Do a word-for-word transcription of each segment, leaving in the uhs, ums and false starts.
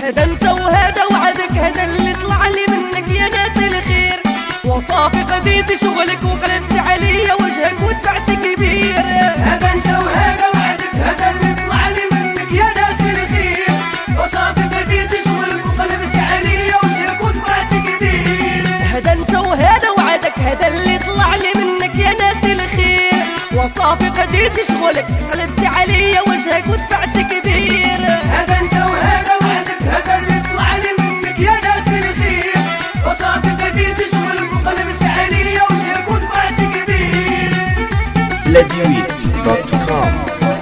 هذا انت وهذا وعدك، هذا اللي طلع لي منك يا ناس الخير. وصافي قضيتي شغلك وقلبت عليا وجهك ودفعت كبير. هذا انت وهذا وعدك، هذا اللي طلع لي منك يا ناس الخير. وصافي قضيتي شغلك وقلبت عليا وجهك ودفعت كبير. هذا انت وهذا وعدك، هذا اللي طلع لي منك يا ناس الخير. وصافي قضيتي شغلك قلبت عليا وجهك ودفعت كبير. هذا انت وهذا وعدك، هذا اللي طلع لي منك يا ناس الخير. وصافي قضيتي شغلك وقلبت عليا وجهك ودفعت كبير. بلاديويت دوت كوم.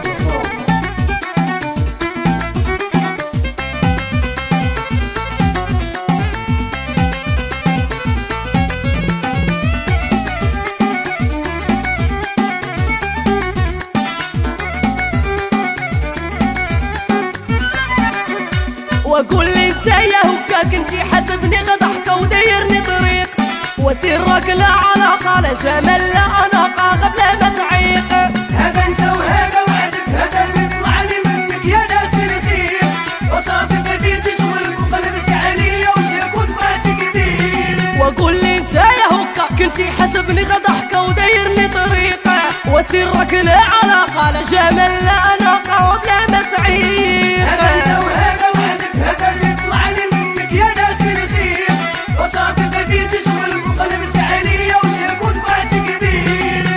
واقول لي انت يا هكاك انتي حسبني غضحكه ودايرني طريق. وسرك لا علاقه لا جمال لا اناقه قبل ما تعيق. هذا انت وهذا وعدك، هذا اللي طلع لي منك يا ناس الخير. وصافي قضيتي شغلك وقلبت عليا وجهك ودفعت كبير. واقول لي انت يا هكاك انتي حسبني غضحكه ودايرني طريق. وسرك لا علاقه لا جمال لا اناقه قبل ما تعيق. هذا انت وهذا وعدك، هذا اللي طلع لي منك يا ناس الخير. وصافي قضيتي شغلك وقلبت عليا وجهك ودفعت كبير.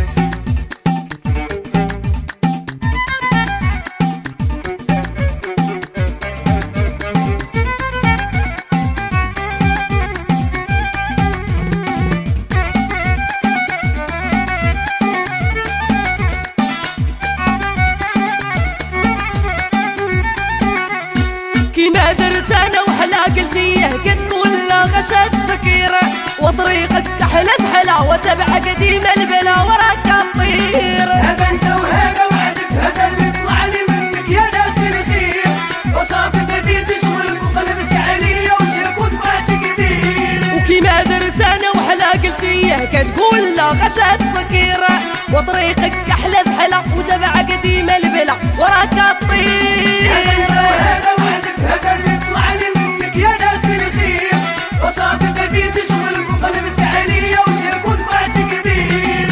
كيما درت انا وحلا قلتيه قد كل غشات سكيره. وطريقك احلى سحله وتبع قديم البلا وراك الطير. هذا انت وهذا وعدك، هذا اللي طلع لي منك يا ناس الخير. وصافي قضيتي شغلك وقلبت عليا وجهك ودفعت كبير. وكيما درت انا وحلا قلتيه قد كل غشات سكيره. وطريقك احلى سحله وتبع قديم البلا وراك الطير. هذا انت وهذا وعدك، هذا اللي طلع لي منك يا ناس الخير. وصافي قضيتي شغلك وقلبت عليا وجهك ودفعت كبير.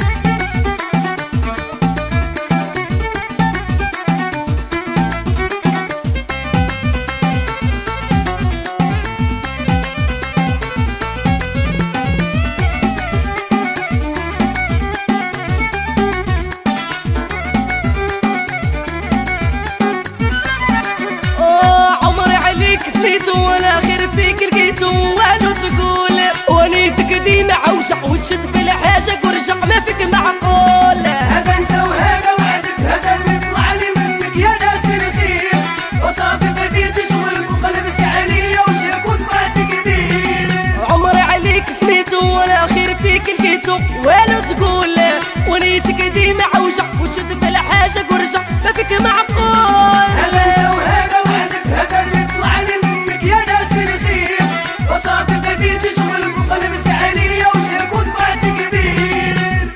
والاخر فيك لقيتو والو تقول. ونيتك ديما عوجع وتشد في الحاجه ورجع ما فيك معقول. هذا انت وهذا وعدك، هذا اللي طلع لي منك يا ناس الخير. وصافي قضيتي شغلك وقلبت عليا وجهك ودفعت كبير. عمري عليك فنيتو والاخر فيك لقيتو والو تقول. ونيتك ديما عوجع وتشد في الحاجه ورجع ما فيك معقول. هذا انت وهذا وعدك، هذا اللي طلع لي منك يا ناس الخير. وصافي قضيتي شغلك وقلبت عليا وجهك ودفعت كبير.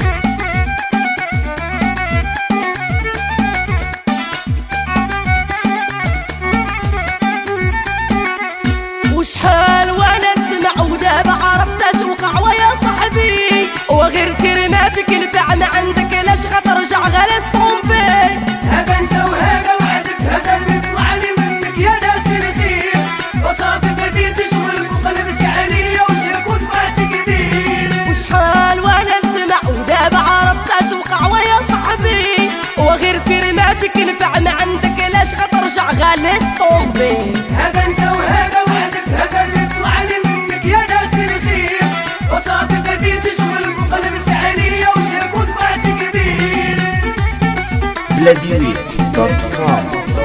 وشحال وانا نسمع ودابا عرفت اش وقع ويا صاحبي. وغير سير ما فيك نفع ما عندك لاش غترجع غلاس طومبي. هذا انت وهذا وعدك، هذا اللي طلع لي منك يا ناس الخير. وصافي قضيتي شغلك وقلبت عليا وجهك ودفعت كبير. وشحال وانا نسمع ودابا عرفت اش وقع ويا صاحبي. وغير سير ما فيك نفع ما عندك لاش غترجع غلاس طومبي. هذا انت وهذا وعدك، هذا اللي طلع لي منك يا ناس الخير. وصافي قضيتي شغلك وقلبت عليا وجهك ودفعت كبير. بلاديويت دوت كوم.